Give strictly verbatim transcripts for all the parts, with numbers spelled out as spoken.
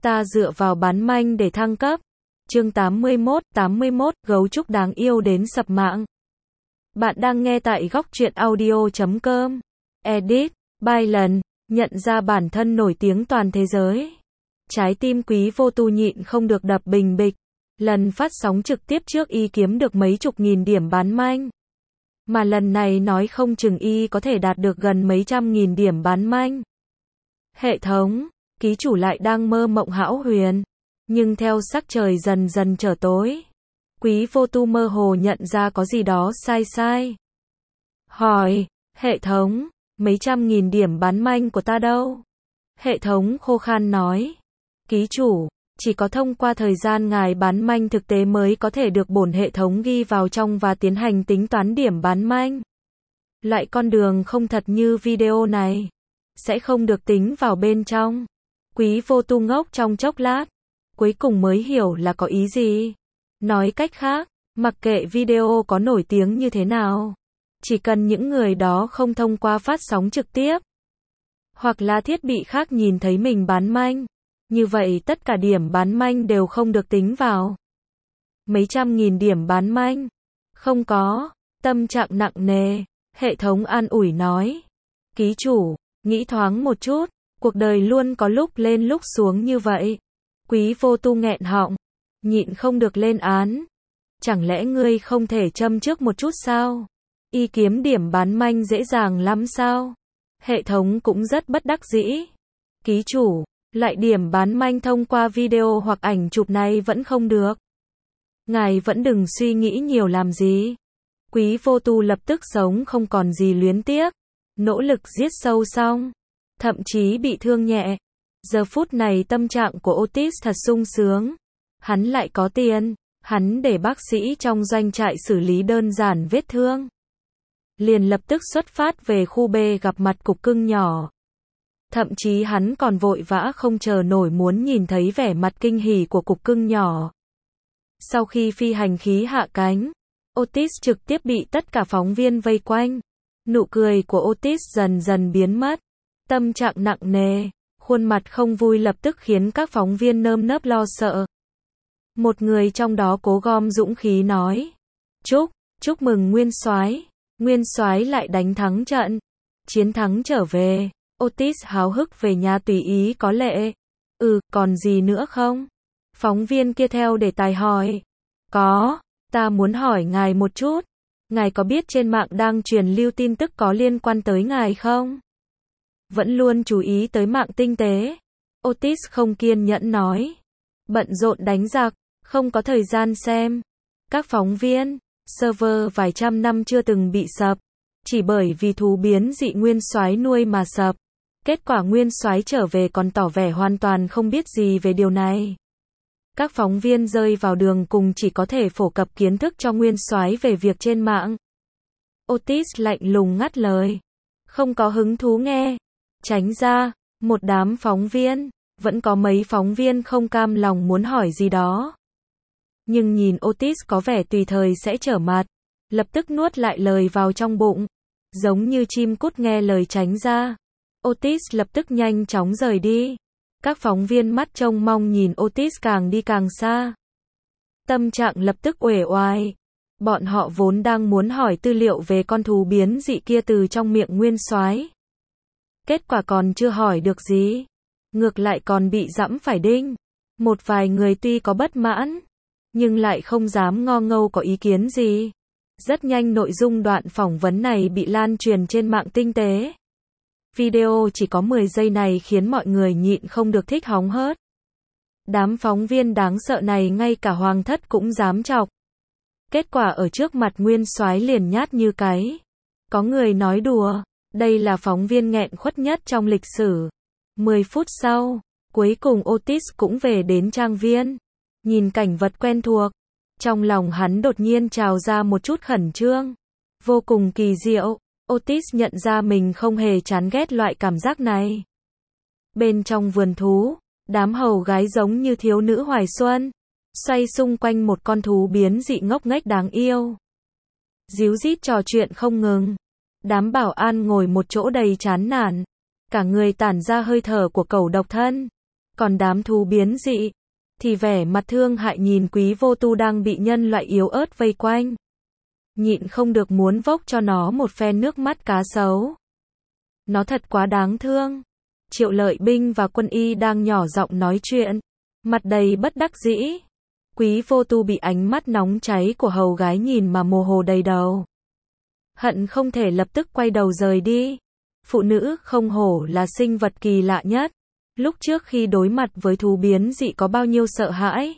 Ta dựa vào bán manh để thăng cấp. Chương tám mươi mốt, tám mươi mốt, gấu trúc đáng yêu đến sập mạng. Bạn đang nghe tại góc truyện audio chấm com. Edit, Byron, nhận ra bản thân nổi tiếng toàn thế giới. Trái tim Quý Vô Tu nhịn không được đập bình bịch. Lần phát sóng trực tiếp trước y kiếm được mấy chục nghìn điểm bán manh. Mà lần này nói không chừng y có thể đạt được gần mấy trăm nghìn điểm bán manh. Hệ thống, ký chủ lại đang mơ mộng hão huyền. Nhưng theo sắc trời dần dần trở tối, Quý Vô Tu mơ hồ nhận ra có gì đó sai sai. Hỏi, hệ thống, mấy trăm nghìn điểm bán manh của ta đâu? Hệ thống khô khan nói, ký chủ, chỉ có thông qua thời gian ngài bán manh thực tế mới có thể được bổn hệ thống ghi vào trong và tiến hành tính toán điểm bán manh. Loại con đường không thật như video này sẽ không được tính vào bên trong. Quý Vô Tu ngốc trong chốc lát, cuối cùng mới hiểu là có ý gì. Nói cách khác, mặc kệ video có nổi tiếng như thế nào, chỉ cần những người đó không thông qua phát sóng trực tiếp, hoặc là thiết bị khác nhìn thấy mình bán manh, như vậy tất cả điểm bán manh đều không được tính vào. Mấy trăm nghìn điểm bán manh? Không có. Tâm trạng nặng nề, hệ thống an ủi nói. Ký chủ, nghĩ thoáng một chút, cuộc đời luôn có lúc lên lúc xuống như vậy. Quý Vô Tu nghẹn họng, nhịn không được lên án. Chẳng lẽ ngươi không thể châm trước một chút sao? Y kiếm điểm bán manh dễ dàng lắm sao? Hệ thống cũng rất bất đắc dĩ. Ký chủ, lại điểm bán manh thông qua video hoặc ảnh chụp này vẫn không được. Ngài vẫn đừng suy nghĩ nhiều làm gì. Quý Vô Tu lập tức sống không còn gì luyến tiếc. Nỗ lực giết sâu xong, thậm chí bị thương nhẹ. Giờ phút này tâm trạng của Otis thật sung sướng. Hắn lại có tiền, hắn để bác sĩ trong doanh trại xử lý đơn giản vết thương. Liền lập tức xuất phát về khu B gặp mặt cục cưng nhỏ. Thậm chí hắn còn vội vã không chờ nổi muốn nhìn thấy vẻ mặt kinh hỉ của cục cưng nhỏ. Sau khi phi hành khí hạ cánh, Otis trực tiếp bị tất cả phóng viên vây quanh. Nụ cười của Otis dần dần biến mất. Tâm trạng nặng nề, khuôn mặt không vui lập tức khiến các phóng viên nơm nớp lo sợ. Một người trong đó cố gom dũng khí nói, chúc, chúc mừng Nguyên Soái, Nguyên Soái lại đánh thắng trận, chiến thắng trở về. Otis háo hức về nhà tùy ý có lệ. Ừ, còn gì nữa không? Phóng viên kia theo đề tài hỏi. Có, ta muốn hỏi ngài một chút. Ngài có biết trên mạng đang truyền lưu tin tức có liên quan tới ngài không? Vẫn luôn chú ý tới mạng tinh tế. Otis không kiên nhẫn nói. Bận rộn đánh giặc, không có thời gian xem. Các phóng viên, server vài trăm năm chưa từng bị sập, chỉ bởi vì thú biến dị Nguyên Soái nuôi mà sập. Kết quả Nguyên Soái trở về còn tỏ vẻ hoàn toàn không biết gì về điều này. Các phóng viên rơi vào đường cùng chỉ có thể phổ cập kiến thức cho Nguyên Soái về việc trên mạng. Otis lạnh lùng ngắt lời. Không có hứng thú nghe. Tránh ra, một đám phóng viên. Vẫn có mấy phóng viên không cam lòng muốn hỏi gì đó. Nhưng nhìn Otis có vẻ tùy thời sẽ trở mặt. Lập tức nuốt lại lời vào trong bụng. Giống như chim cút nghe lời tránh ra. Otis lập tức nhanh chóng rời đi. Các phóng viên mắt trông mong nhìn Otis càng đi càng xa. Tâm trạng lập tức uể oải. Bọn họ vốn đang muốn hỏi tư liệu về con thú biến dị kia từ trong miệng Nguyên Soái. Kết quả còn chưa hỏi được gì. Ngược lại còn bị giẫm phải đinh. Một vài người tuy có bất mãn, nhưng lại không dám ngo ngâu có ý kiến gì. Rất nhanh nội dung đoạn phỏng vấn này bị lan truyền trên mạng tinh tế. Video chỉ có mười giây này khiến mọi người nhịn không được thích hóng hớt. Đám phóng viên đáng sợ này ngay cả hoàng thất cũng dám chọc. Kết quả ở trước mặt Nguyên Soái liền nhát như cái. Có người nói đùa, đây là phóng viên nghẹn khuất nhất trong lịch sử. mười phút sau, cuối cùng Otis cũng về đến trang viên. Nhìn cảnh vật quen thuộc, trong lòng hắn đột nhiên trào ra một chút khẩn trương. Vô cùng kỳ diệu. Otis nhận ra mình không hề chán ghét loại cảm giác này. Bên trong vườn thú, đám hầu gái giống như thiếu nữ hoài xuân, xoay xung quanh một con thú biến dị ngốc nghếch đáng yêu. Díu dít trò chuyện không ngừng. Đám bảo an ngồi một chỗ đầy chán nản. Cả người tản ra hơi thở của cẩu độc thân. Còn đám thú biến dị, thì vẻ mặt thương hại nhìn Quý Vô Tu đang bị nhân loại yếu ớt vây quanh. Nhịn không được muốn vốc cho nó một phen nước mắt cá sấu. Nó thật quá đáng thương. Triệu Lợi Binh và Quân Y đang nhỏ giọng nói chuyện, mặt đầy bất đắc dĩ. Quý Vô Tu bị ánh mắt nóng cháy của hầu gái nhìn mà mồ hôi đầy đầu. Hận không thể lập tức quay đầu rời đi. Phụ nữ không hổ là sinh vật kỳ lạ nhất. Lúc trước khi đối mặt với thú biến dị có bao nhiêu sợ hãi,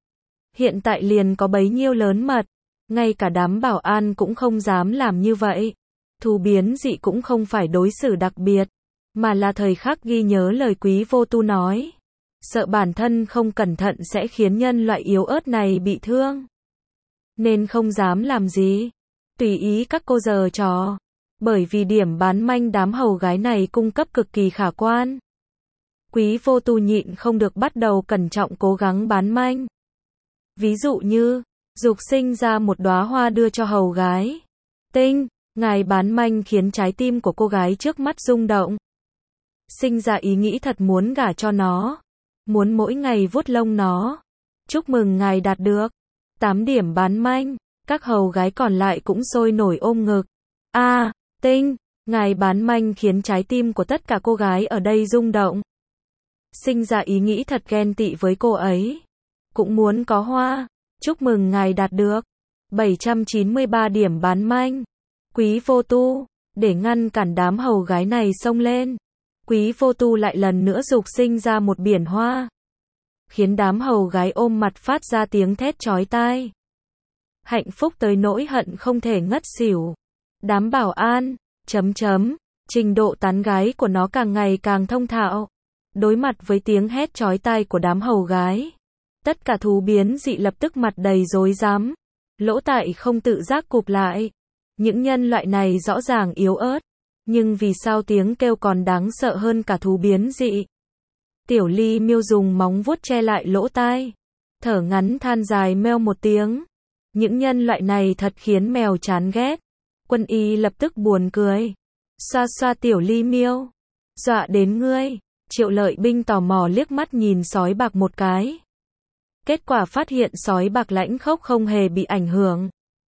hiện tại liền có bấy nhiêu lớn mật. Ngay cả đám bảo an cũng không dám làm như vậy. Thú biến dị cũng không phải đối xử đặc biệt, mà là thời khắc ghi nhớ lời Quý Vô Tu nói. Sợ bản thân không cẩn thận sẽ khiến nhân loại yếu ớt này bị thương, nên không dám làm gì. Tùy ý các cô giở trò. Bởi vì điểm bán manh đám hầu gái này cung cấp cực kỳ khả quan. Quý Vô Tu nhịn không được bắt đầu cẩn trọng cố gắng bán manh. Ví dụ như, dục sinh ra một đóa hoa đưa cho hầu gái. Tinh, ngài bán manh khiến trái tim của cô gái trước mắt rung động. Sinh ra ý nghĩ thật muốn gả cho nó. Muốn mỗi ngày vuốt lông nó. Chúc mừng ngài đạt được tám điểm bán manh. Các hầu gái còn lại cũng sôi nổi ôm ngực. A, à, Tinh, ngài bán manh khiến trái tim của tất cả cô gái ở đây rung động. Sinh ra ý nghĩ thật ghen tị với cô ấy. Cũng muốn có hoa. Chúc mừng ngài đạt được bảy trăm chín mươi ba điểm bán manh. Quý Vô Tu, để ngăn cản đám hầu gái này xông lên, Quý Vô Tu lại lần nữa dục sinh ra một biển hoa, khiến đám hầu gái ôm mặt phát ra tiếng thét chói tai. Hạnh phúc tới nỗi hận không thể ngất xỉu. Đám bảo an, chấm chấm, trình độ tán gái của nó càng ngày càng thông thạo. Đối mặt với tiếng hét chói tai của đám hầu gái, tất cả thú biến dị lập tức mặt đầy rối rắm, lỗ tai không tự giác cụp lại. Những nhân loại này rõ ràng yếu ớt, nhưng vì sao tiếng kêu còn đáng sợ hơn cả thú biến dị? Tiểu Ly Miêu dùng móng vuốt che lại lỗ tai, thở ngắn than dài meo một tiếng. Những nhân loại này thật khiến mèo chán ghét. Quân Y lập tức buồn cười, xoa xoa Tiểu Ly Miêu, dọa đến ngươi. Triệu Lợi Binh tò mò liếc mắt nhìn sói bạc một cái. Kết quả phát hiện sói bạc lãnh khốc không hề bị ảnh hưởng.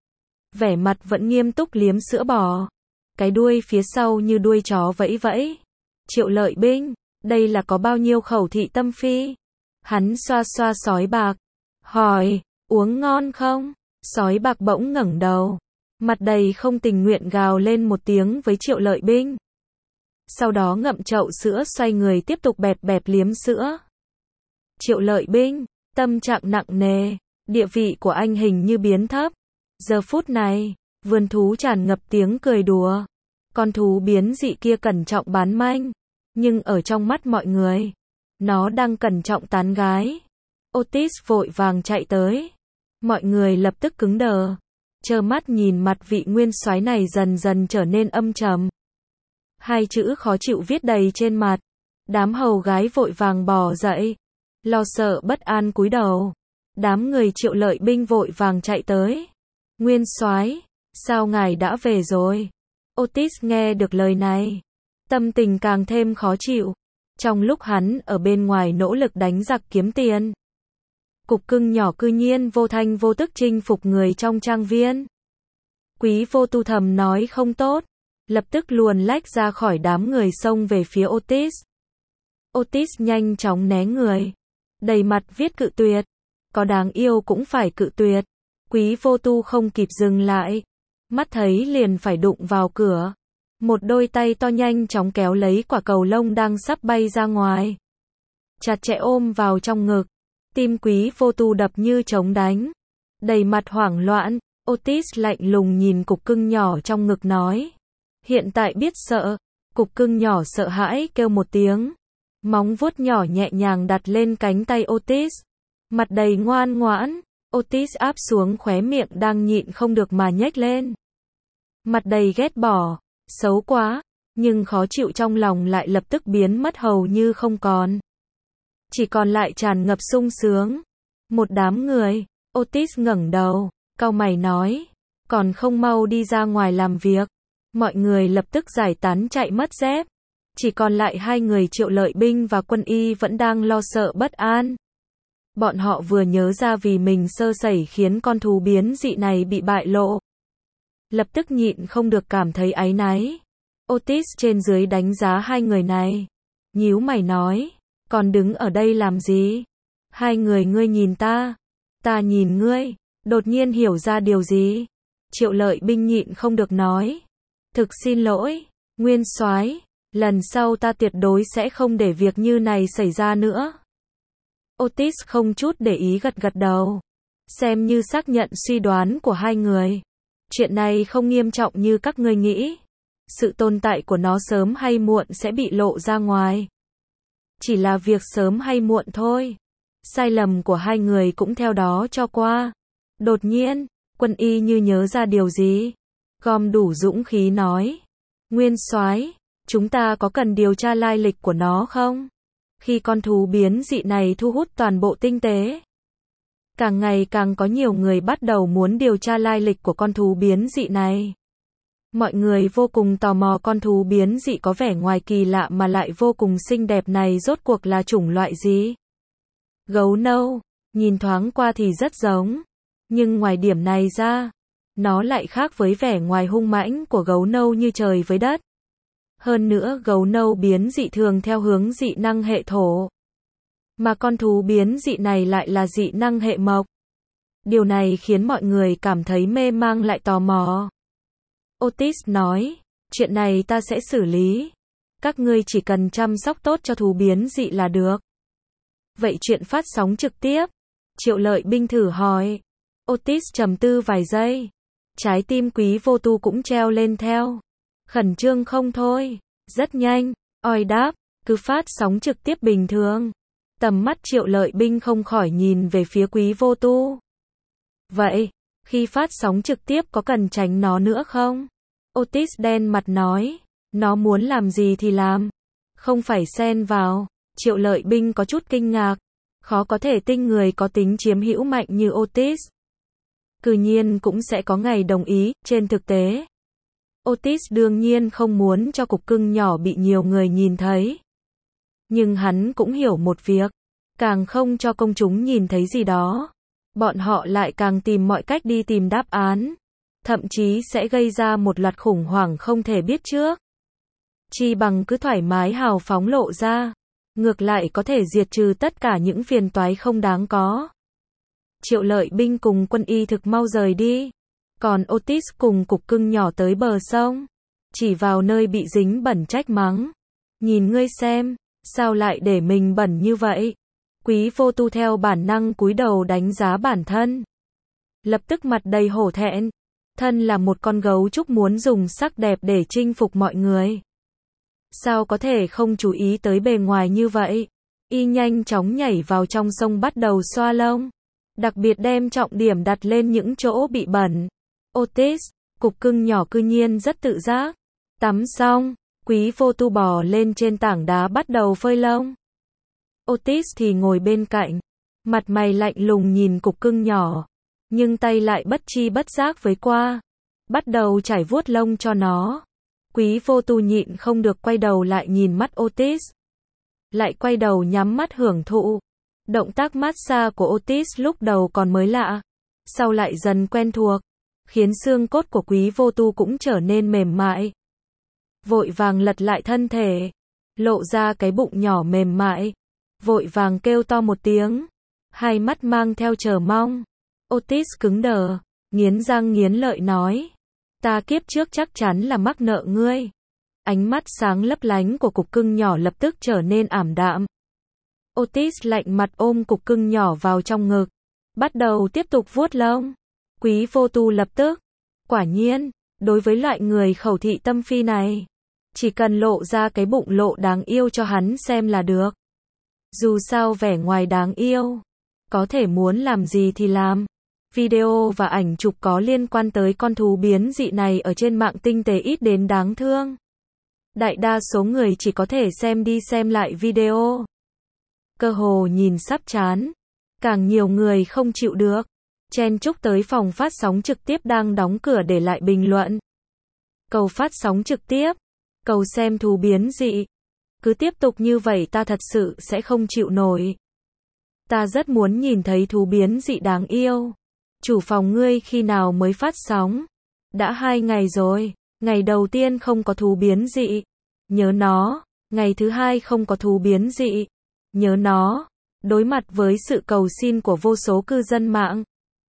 Vẻ mặt vẫn nghiêm túc liếm sữa bò. Cái đuôi phía sau như đuôi chó vẫy vẫy. Triệu Lợi Binh, đây là có bao nhiêu khẩu thị tâm phi? Hắn xoa xoa sói bạc, hỏi, uống ngon không? Sói bạc bỗng ngẩng đầu, mặt đầy không tình nguyện gào lên một tiếng với Triệu Lợi Binh. Sau đó ngậm chậu sữa xoay người tiếp tục bẹp bẹp liếm sữa. Triệu Lợi Binh, tâm trạng nặng nề, địa vị của anh hình như biến thấp. Giờ phút này, vườn thú tràn ngập tiếng cười đùa. Con thú biến dị kia cẩn trọng bán manh, nhưng ở trong mắt mọi người, nó đang cẩn trọng tán gái. Otis vội vàng chạy tới. Mọi người lập tức cứng đờ, trơ mắt nhìn mặt vị nguyên soái này dần dần trở nên âm trầm. Hai chữ khó chịu viết đầy trên mặt. Đám hầu gái vội vàng bò dậy, lo sợ bất an cúi đầu. Đám người Triệu Lợi Binh vội vàng chạy tới. Nguyên soái, sao ngài đã về rồi? Otis nghe được lời này, tâm tình càng thêm khó chịu. Trong lúc hắn ở bên ngoài nỗ lực đánh giặc kiếm tiền, cục cưng nhỏ cư nhiên vô thanh vô tức chinh phục người trong trang viên. Quý Vô Tu thầm nói không tốt, lập tức luồn lách ra khỏi đám người xông về phía Otis. Otis nhanh chóng né người, đầy mặt viết cự tuyệt. Có đáng yêu cũng phải cự tuyệt. Quý Vô Tu không kịp dừng lại, mắt thấy liền phải đụng vào cửa. Một đôi tay to nhanh chóng kéo lấy quả cầu lông đang sắp bay ra ngoài, chặt chẽ ôm vào trong ngực. Tim Quý Vô Tu đập như trống đánh, đầy mặt hoảng loạn. Otis lạnh lùng nhìn cục cưng nhỏ trong ngực nói, hiện tại biết sợ. Cục cưng nhỏ sợ hãi kêu một tiếng, móng vuốt nhỏ nhẹ nhàng đặt lên cánh tay Otis, mặt đầy ngoan ngoãn. Otis áp xuống khóe miệng đang nhịn không được mà nhếch lên, mặt đầy ghét bỏ, xấu quá, nhưng khó chịu trong lòng lại lập tức biến mất hầu như không còn, chỉ còn lại tràn ngập sung sướng. Một đám người. Otis ngẩng đầu, cau mày nói, còn không mau đi ra ngoài làm việc. Mọi người lập tức giải tán chạy mất dép. Chỉ còn lại hai người Triệu Lợi Binh và Quân Y vẫn đang lo sợ bất an. Bọn họ vừa nhớ ra vì mình sơ sẩy khiến con thú biến dị này bị bại lộ. Lập tức nhịn không được cảm thấy áy náy. Otis trên dưới đánh giá hai người này. Nhíu mày nói, còn đứng ở đây làm gì? Hai người ngươi nhìn ta, ta nhìn ngươi, đột nhiên hiểu ra điều gì? Triệu Lợi Binh nhịn không được nói, thực xin lỗi, Nguyên soái, lần sau ta tuyệt đối sẽ không để việc như này xảy ra nữa. Otis không chút để ý gật gật đầu, xem như xác nhận suy đoán của hai người. Chuyện này không nghiêm trọng như các ngươi nghĩ. Sự tồn tại của nó sớm hay muộn sẽ bị lộ ra ngoài. Chỉ là việc sớm hay muộn thôi. Sai lầm của hai người cũng theo đó cho qua. Đột nhiên, Quân Y như nhớ ra điều gì. Gom đủ dũng khí nói. Nguyên soái, chúng ta có cần điều tra lai lịch của nó không? Khi con thú biến dị này thu hút toàn bộ tinh tế. Càng ngày càng có nhiều người bắt đầu muốn điều tra lai lịch của con thú biến dị này. Mọi người vô cùng tò mò con thú biến dị có vẻ ngoài kỳ lạ mà lại vô cùng xinh đẹp này rốt cuộc là chủng loại gì? Gấu nâu, nhìn thoáng qua thì rất giống. Nhưng ngoài điểm này ra, nó lại khác với vẻ ngoài hung mãnh của gấu nâu như trời với đất. Hơn nữa gấu nâu biến dị thường theo hướng dị năng hệ thổ. Mà con thú biến dị này lại là dị năng hệ mộc. Điều này khiến mọi người cảm thấy mê mang lại tò mò. Otis nói, chuyện này ta sẽ xử lý. Các ngươi chỉ cần chăm sóc tốt cho thú biến dị là được. Vậy chuyện phát sóng trực tiếp? Triệu Lợi Binh thử hỏi. Otis trầm tư vài giây. Trái tim Quý Vô Tu cũng treo lên theo. Khẩn trương không thôi. Rất nhanh. Oi đáp, cứ phát sóng trực tiếp bình thường. Tầm mắt Triệu Lợi Binh không khỏi nhìn về phía Quý Vô Tu. Vậy, khi phát sóng trực tiếp có cần tránh nó nữa không? Otis đen mặt nói, nó muốn làm gì thì làm. Không phải xen vào. Triệu Lợi Binh có chút kinh ngạc. Khó có thể tin người có tính chiếm hữu mạnh như Otis. Cư nhiên cũng sẽ có ngày đồng ý, trên thực tế. Otis đương nhiên không muốn cho cục cưng nhỏ bị nhiều người nhìn thấy. Nhưng hắn cũng hiểu một việc. Càng không cho công chúng nhìn thấy gì đó. Bọn họ lại càng tìm mọi cách đi tìm đáp án. Thậm chí sẽ gây ra một loạt khủng hoảng không thể biết trước. Chi bằng cứ thoải mái hào phóng lộ ra. Ngược lại có thể diệt trừ tất cả những phiền toái không đáng có. Triệu Lợi Binh cùng Quân Y thực mau rời đi. Còn Otis cùng cục cưng nhỏ tới bờ sông. Chỉ vào nơi bị dính bẩn trách mắng. Nhìn ngươi xem, sao lại để mình bẩn như vậy? Quý Vô Tu theo bản năng cúi đầu đánh giá bản thân. Lập tức mặt đầy hổ thẹn. Thân là một con gấu trúc muốn dùng sắc đẹp để chinh phục mọi người. Sao có thể không chú ý tới bề ngoài như vậy? Y nhanh chóng nhảy vào trong sông bắt đầu xoa lông. Đặc biệt đem trọng điểm đặt lên những chỗ bị bẩn. Otis, cục cưng nhỏ cư nhiên rất tự giác. Tắm xong, Quý Vô Tu bò lên trên tảng đá bắt đầu phơi lông. Otis thì ngồi bên cạnh. Mặt mày lạnh lùng nhìn cục cưng nhỏ. Nhưng tay lại bất chi bất giác với qua. Bắt đầu chải vuốt lông cho nó. Quý Vô Tu nhịn không được quay đầu lại nhìn mắt Otis. Lại quay đầu nhắm mắt hưởng thụ. Động tác massage của Otis lúc đầu còn mới lạ. Sau lại dần quen thuộc. Khiến xương cốt của Quý Vô Tu cũng trở nên mềm mại. Vội vàng lật lại thân thể. Lộ ra cái bụng nhỏ mềm mại. Vội vàng kêu to một tiếng. Hai mắt mang theo chờ mong. Otis cứng đờ. Nghiến răng nghiến lợi nói. Ta kiếp trước chắc chắn là mắc nợ ngươi. Ánh mắt sáng lấp lánh của cục cưng nhỏ lập tức trở nên ảm đạm. Otis lạnh mặt ôm cục cưng nhỏ vào trong ngực. Bắt đầu tiếp tục vuốt lông. Quý Vô Tu lập tức. Quả nhiên, đối với loại người khẩu thị tâm phi này. Chỉ cần lộ ra cái bụng lộ đáng yêu cho hắn xem là được. Dù sao vẻ ngoài đáng yêu. Có thể muốn làm gì thì làm. Video và ảnh chụp có liên quan tới con thú biến dị này ở trên mạng tinh tế ít đến đáng thương. Đại đa số người chỉ có thể xem đi xem lại video. Cơ hồ nhìn sắp chán. Càng nhiều người không chịu được. Chen chúc tới phòng phát sóng trực tiếp đang đóng cửa để lại bình luận. Cầu phát sóng trực tiếp. Cầu xem thú biến dị. Cứ tiếp tục như vậy ta thật sự sẽ không chịu nổi. Ta rất muốn nhìn thấy thú biến dị đáng yêu. Chủ phòng ngươi khi nào mới phát sóng? Đã hai ngày rồi. Ngày đầu tiên không có thú biến dị. Nhớ nó. Ngày thứ hai không có thú biến dị. Nhớ nó. Đối mặt với sự cầu xin của vô số cư dân mạng,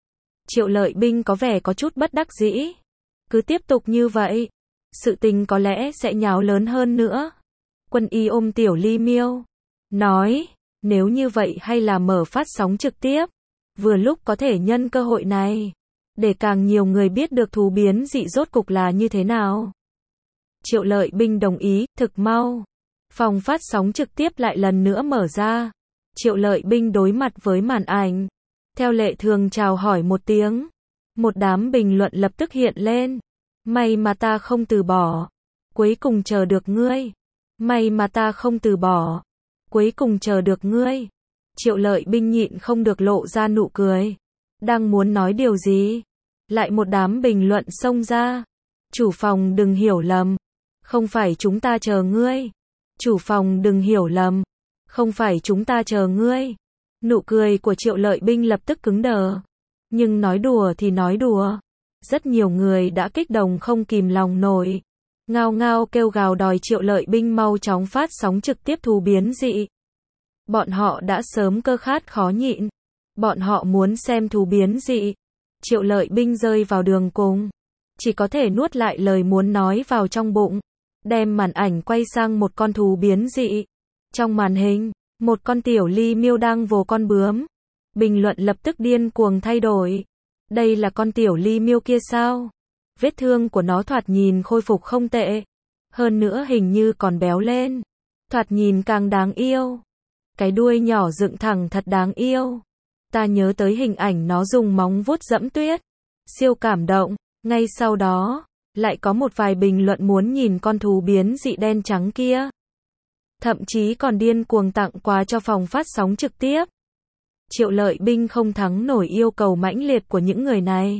Triệu Lợi Binh có vẻ có chút bất đắc dĩ. Cứ tiếp tục như vậy, sự tình có lẽ sẽ nháo lớn hơn nữa. Quân Y ôm Tiểu Ly Miêu, nói, nếu như vậy hay là mở phát sóng trực tiếp, vừa lúc có thể nhân cơ hội này, để càng nhiều người biết được thú biến dị rốt cục là như thế nào. Triệu Lợi Binh đồng ý, thực mau. Phòng phát sóng trực tiếp lại lần nữa mở ra. Triệu Lợi Binh đối mặt với màn ảnh. Theo lệ thường chào hỏi một tiếng. Một đám bình luận lập tức hiện lên. May mà ta không từ bỏ. Cuối cùng chờ được ngươi. May mà ta không từ bỏ. Cuối cùng chờ được ngươi. Triệu Lợi Binh nhịn không được lộ ra nụ cười. Đang muốn nói điều gì? Lại một đám bình luận xông ra. Chủ phòng đừng hiểu lầm. Không phải chúng ta chờ ngươi. Chủ phòng đừng hiểu lầm. Không phải chúng ta chờ ngươi. Nụ cười của Triệu Lợi Binh lập tức cứng đờ. Nhưng nói đùa thì nói đùa. Rất nhiều người đã kích động không kìm lòng nổi. Ngao ngao kêu gào đòi Triệu Lợi Binh mau chóng phát sóng trực tiếp thú biến dị. Bọn họ đã sớm cơ khát khó nhịn. Bọn họ muốn xem thú biến dị. Triệu Lợi Binh rơi vào đường cùng. Chỉ có thể nuốt lại lời muốn nói vào trong bụng. Đem màn ảnh quay sang một con thú biến dị. Trong màn hình, một con Tiểu Ly Miêu đang vồ con bướm. Bình luận lập tức điên cuồng thay đổi. Đây là con Tiểu Ly Miêu kia sao? Vết thương của nó thoạt nhìn khôi phục không tệ. Hơn nữa hình như còn béo lên. Thoạt nhìn càng đáng yêu. Cái đuôi nhỏ dựng thẳng thật đáng yêu. Ta nhớ tới hình ảnh nó dùng móng vuốt dẫm tuyết. Siêu cảm động. Ngay sau đó, lại có một vài bình luận muốn nhìn con thú biến dị đen trắng kia. Thậm chí còn điên cuồng tặng quà cho phòng phát sóng trực tiếp. Triệu Lợi Binh không thắng nổi yêu cầu mãnh liệt của những người này.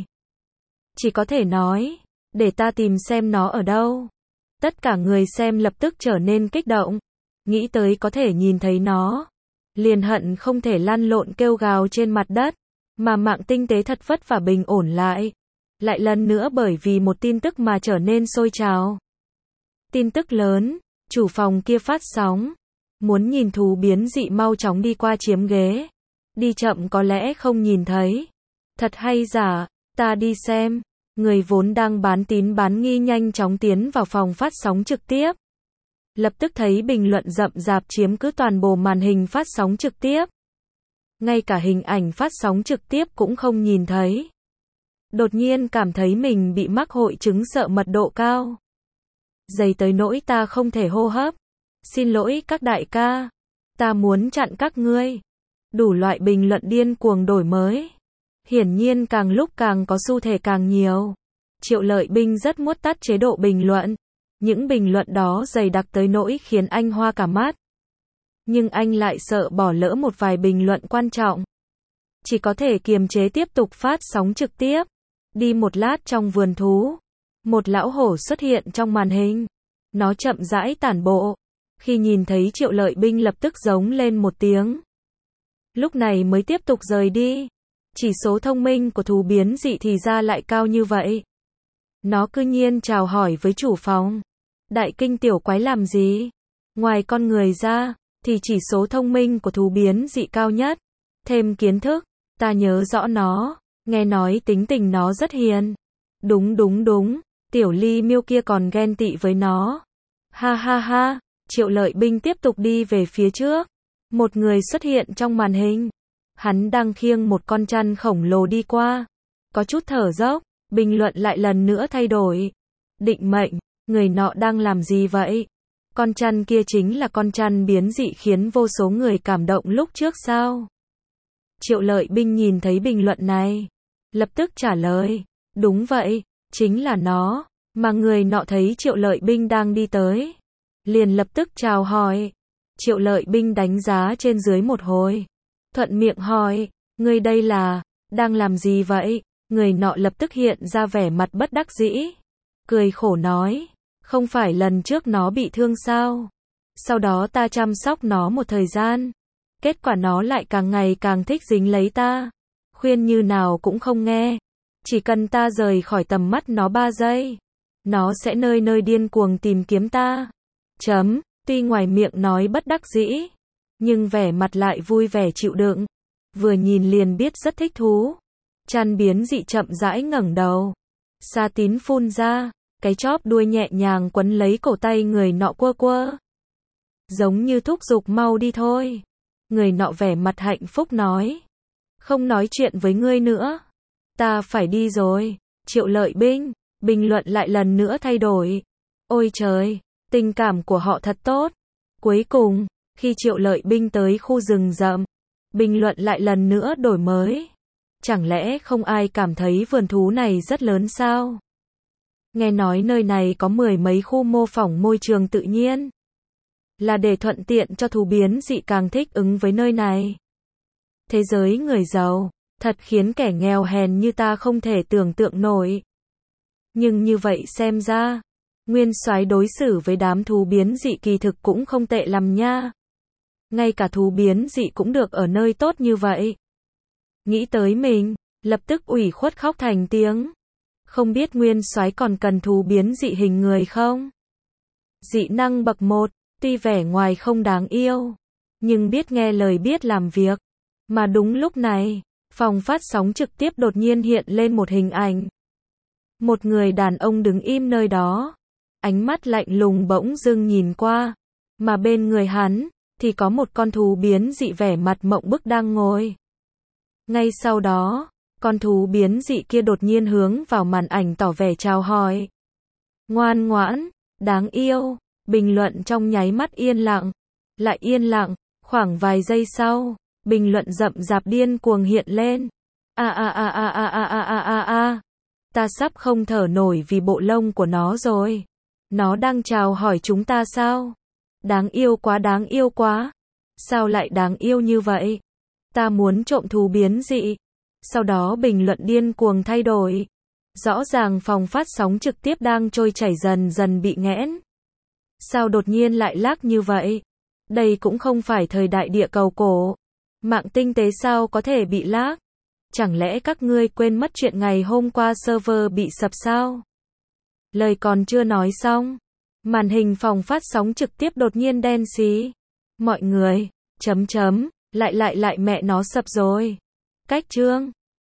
Chỉ có thể nói, để ta tìm xem nó ở đâu. Tất cả người xem lập tức trở nên kích động. Nghĩ tới có thể nhìn thấy nó. Liền hận không thể lăn lộn kêu gào trên mặt đất. Mà mạng tinh tế thật vất vả bình ổn lại. Lại lần nữa bởi vì một tin tức mà trở nên sôi trào. Tin tức lớn, chủ phòng kia phát sóng. Muốn nhìn thú biến dị mau chóng đi qua chiếm ghế. Đi chậm có lẽ không nhìn thấy. Thật hay giả, ta đi xem. Người vốn đang bán tín bán nghi nhanh chóng tiến vào phòng phát sóng trực tiếp. Lập tức thấy bình luận rậm rạp chiếm cứ toàn bộ màn hình phát sóng trực tiếp. Ngay cả hình ảnh phát sóng trực tiếp cũng không nhìn thấy. Đột nhiên cảm thấy mình bị mắc hội chứng sợ mật độ cao. Dày tới nỗi ta không thể hô hấp. Xin lỗi các đại ca. Ta muốn chặn các ngươi. Đủ loại bình luận điên cuồng đổi mới. Hiển nhiên càng lúc càng có xu thế càng nhiều. Triệu Lợi Binh rất muốn tắt chế độ bình luận. Những bình luận đó dày đặc tới nỗi khiến anh hoa cả mắt. Nhưng anh lại sợ bỏ lỡ một vài bình luận quan trọng. Chỉ có thể kiềm chế tiếp tục phát sóng trực tiếp. Đi một lát trong vườn thú. Một lão hổ xuất hiện trong màn hình. Nó chậm rãi tản bộ. Khi nhìn thấy Triệu Lợi Binh lập tức giống lên một tiếng. Lúc này mới tiếp tục rời đi. Chỉ số thông minh của thú biến dị thì ra lại cao như vậy. Nó cư nhiên chào hỏi với chủ phòng. Đại kinh tiểu quái làm gì? Ngoài con người ra, thì chỉ số thông minh của thú biến dị cao nhất. Thêm kiến thức, ta nhớ rõ nó. Nghe nói tính tình nó rất hiền. Đúng đúng đúng, Tiểu Ly Miêu kia còn ghen tị với nó. Ha ha ha, Triệu Lợi Binh tiếp tục đi về phía trước. Một người xuất hiện trong màn hình. Hắn đang khiêng một con chăn khổng lồ đi qua. Có chút thở dốc, bình luận lại lần nữa thay đổi. Định mệnh, người nọ đang làm gì vậy? Con chăn kia chính là con chăn biến dị khiến vô số người cảm động lúc trước sao? Triệu Lợi Binh nhìn thấy bình luận này. Lập tức trả lời. Đúng vậy, chính là nó. Mà người nọ thấy Triệu Lợi Binh đang đi tới. Liền lập tức chào hỏi. Triệu Lợi Binh đánh giá trên dưới một hồi. Thuận miệng hỏi. Người đây là, đang làm gì vậy? Người nọ lập tức hiện ra vẻ mặt bất đắc dĩ. Cười khổ nói. Không phải lần trước nó bị thương sao? Sau đó ta chăm sóc nó một thời gian. Kết quả nó lại càng ngày càng thích dính lấy ta. Khuyên như nào cũng không nghe. Chỉ cần ta rời khỏi tầm mắt nó ba giây, nó sẽ nơi nơi điên cuồng tìm kiếm ta. Chấm, tuy ngoài miệng nói bất đắc dĩ, nhưng vẻ mặt lại vui vẻ chịu đựng. Vừa nhìn liền biết rất thích thú. Chăn biến dị chậm rãi ngẩng đầu. Sa Tín phun ra, cái chóp đuôi nhẹ nhàng quấn lấy cổ tay người nọ quơ quơ. Giống như thúc giục mau đi thôi. Người nọ vẻ mặt hạnh phúc nói. Không nói chuyện với ngươi nữa. Ta phải đi rồi. Triệu Lợi Binh, bình luận lại lần nữa thay đổi. Ôi trời, tình cảm của họ thật tốt. Cuối cùng, khi Triệu Lợi Binh tới khu rừng rậm, bình luận lại lần nữa đổi mới. Chẳng lẽ không ai cảm thấy vườn thú này rất lớn sao? Nghe nói nơi này có mười mấy khu mô phỏng môi trường tự nhiên. Là để thuận tiện cho thú biến dị càng thích ứng với nơi này. Thế giới người giàu, thật khiến kẻ nghèo hèn như ta không thể tưởng tượng nổi. Nhưng như vậy xem ra, Nguyên Soái đối xử với đám thú biến dị kỳ thực cũng không tệ lắm nha. Ngay cả thú biến dị cũng được ở nơi tốt như vậy. Nghĩ tới mình, lập tức ủy khuất khóc thành tiếng. Không biết Nguyên Soái còn cần thú biến dị hình người không? Dị năng bậc một, tuy vẻ ngoài không đáng yêu, nhưng biết nghe lời biết làm việc. Mà đúng lúc này, phòng phát sóng trực tiếp đột nhiên hiện lên một hình ảnh. Một người đàn ông đứng im nơi đó, ánh mắt lạnh lùng bỗng dưng nhìn qua, mà bên người hắn thì có một con thú biến dị vẻ mặt mộng bức đang ngồi. Ngay sau đó, con thú biến dị kia đột nhiên hướng vào màn ảnh tỏ vẻ chào hỏi. Ngoan ngoãn, đáng yêu, bình luận trong nháy mắt yên lặng, lại yên lặng, khoảng vài giây sau, bình luận rậm rạp điên cuồng hiện lên. A a a a a a a a a a. Ta sắp không thở nổi vì bộ lông của nó rồi. Nó đang chào hỏi chúng ta sao? Đáng yêu quá, đáng yêu quá. Sao lại đáng yêu như vậy? Ta muốn trộm thú biến dị. Sau đó bình luận điên cuồng thay đổi. Rõ ràng phòng phát sóng trực tiếp đang trôi chảy dần dần bị nghẽn. Sao đột nhiên lại lag như vậy? Đây cũng không phải thời đại địa cầu cổ. Mạng tinh tế sao có thể bị lag? Chẳng lẽ các ngươi quên mất chuyện ngày hôm qua server bị sập sao? Lời còn chưa nói xong, màn hình phòng phát sóng trực tiếp đột nhiên đen xí. Mọi người, chấm chấm, lại lại lại mẹ nó sập rồi. Cách chương